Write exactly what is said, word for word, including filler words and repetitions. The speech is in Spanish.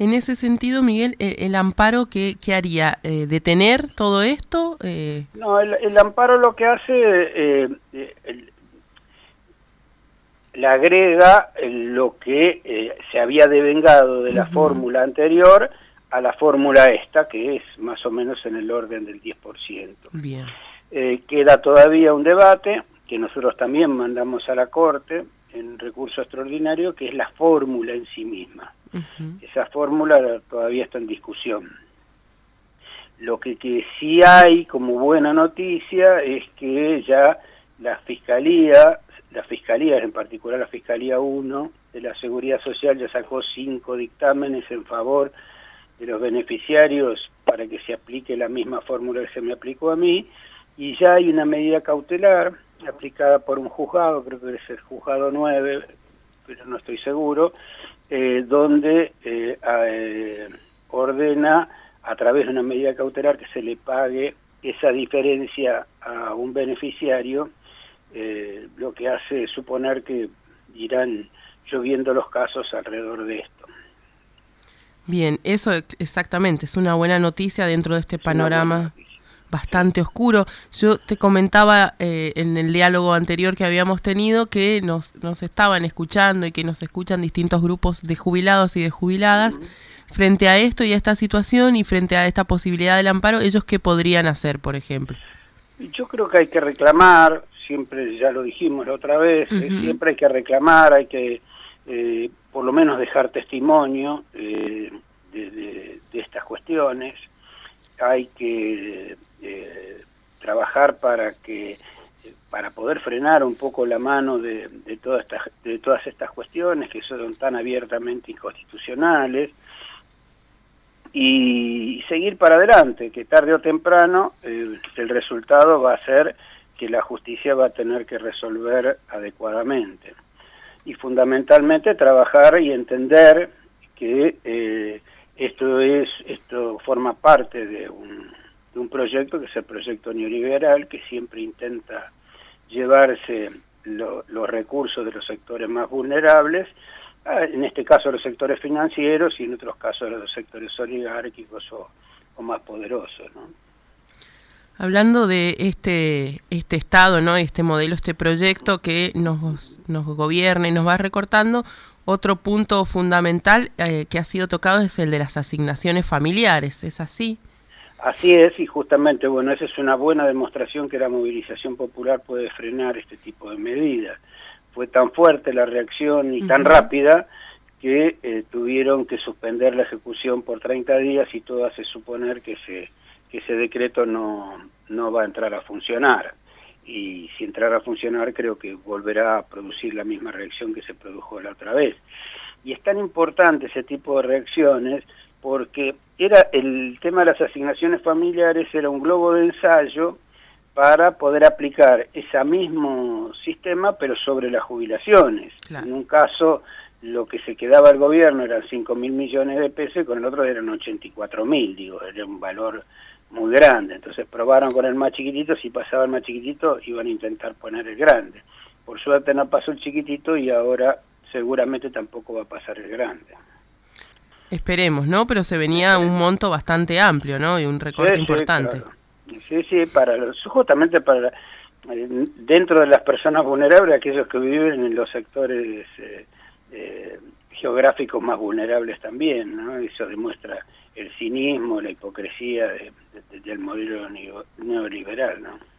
En ese sentido, Miguel, ¿el, el amparo qué, qué haría? Eh, ¿Detener todo esto? Eh... No, el, el amparo lo que hace, eh, eh, el, le agrega lo que eh, se había devengado de la Uh-huh. fórmula anterior a la fórmula esta, que es más o menos en el orden del diez por ciento. Bien. Eh, queda todavía un debate que nosotros también mandamos a la Corte en recurso extraordinario, que es la fórmula en sí misma. Uh-huh. Esa fórmula todavía está en discusión. Lo que, que sí hay como buena noticia es que ya la Fiscalía, la Fiscalía, en particular la Fiscalía uno de la Seguridad Social, ya sacó cinco dictámenes en favor de los beneficiarios para que se aplique la misma fórmula que se me aplicó a mí, y ya hay una medida cautelar aplicada por un juzgado, creo que es el juzgado nueve, pero no estoy seguro, eh, donde eh, eh, ordena a través de una medida cautelar que se le pague esa diferencia a un beneficiario, eh, lo que hace suponer que irán lloviendo los casos alrededor de esto. Bien, eso exactamente, es una buena noticia dentro de este panorama bastante sí. oscuro. Yo te comentaba eh, en el diálogo anterior que habíamos tenido que nos, nos estaban escuchando y que nos escuchan distintos grupos de jubilados y de jubiladas. Uh-huh. Frente a esto y a esta situación y frente a esta posibilidad del amparo, ¿ellos qué podrían hacer, por ejemplo? Yo creo que hay que reclamar, siempre ya lo dijimos la otra vez, uh-huh. eh, siempre hay que reclamar, hay que eh, por lo menos dejar testimonio eh, de, de, de estas cuestiones, hay que eh, trabajar para que para poder frenar un poco la mano de, de, todas estas, de todas estas cuestiones que son tan abiertamente inconstitucionales, y seguir para adelante, que tarde o temprano eh, el resultado va a ser que la justicia va a tener que resolver adecuadamente. Y fundamentalmente trabajar y entender que eh, esto es esto forma parte de un, de un proyecto que es el proyecto neoliberal, que siempre intenta llevarse lo, los recursos de los sectores más vulnerables, en este caso los sectores financieros y en otros casos los sectores oligárquicos o, o más poderosos, ¿no? Hablando de este este Estado, ¿no? Este modelo, este proyecto que nos, nos gobierna y nos va recortando, otro punto fundamental eh, que ha sido tocado es el de las asignaciones familiares, ¿es así? Así es, y justamente, bueno, esa es una buena demostración que la movilización popular puede frenar este tipo de medidas. Fue tan fuerte la reacción y tan uh-huh. rápida que eh, tuvieron que suspender la ejecución por treinta días y todo hace suponer que ese, que ese decreto no, no va a entrar a funcionar. Y si entrara a funcionar creo que volverá a producir la misma reacción que se produjo la otra vez. Y es tan importante ese tipo de reacciones porque era el tema de las asignaciones familiares era un globo de ensayo para poder aplicar ese mismo sistema, pero sobre las jubilaciones. Claro. En un caso, lo que se quedaba el gobierno eran cinco mil millones de pesos, y con el otro eran ochenta y cuatro mil, digo, era un valor muy grande. Entonces probaron con el más chiquitito, si pasaba el más chiquitito, iban a intentar poner el grande. Por suerte no pasó el chiquitito y ahora seguramente tampoco va a pasar el grande. Esperemos, ¿no? Pero se venía un monto bastante amplio, ¿no? Y un recorte sí, importante. Sí, claro. Sí, sí, para los, justamente para eh, dentro de las personas vulnerables, aquellos que viven en los sectores eh, eh, geográficos más vulnerables también, ¿no? Eso demuestra el cinismo, la hipocresía de, de, del modelo neoliberal, ¿no?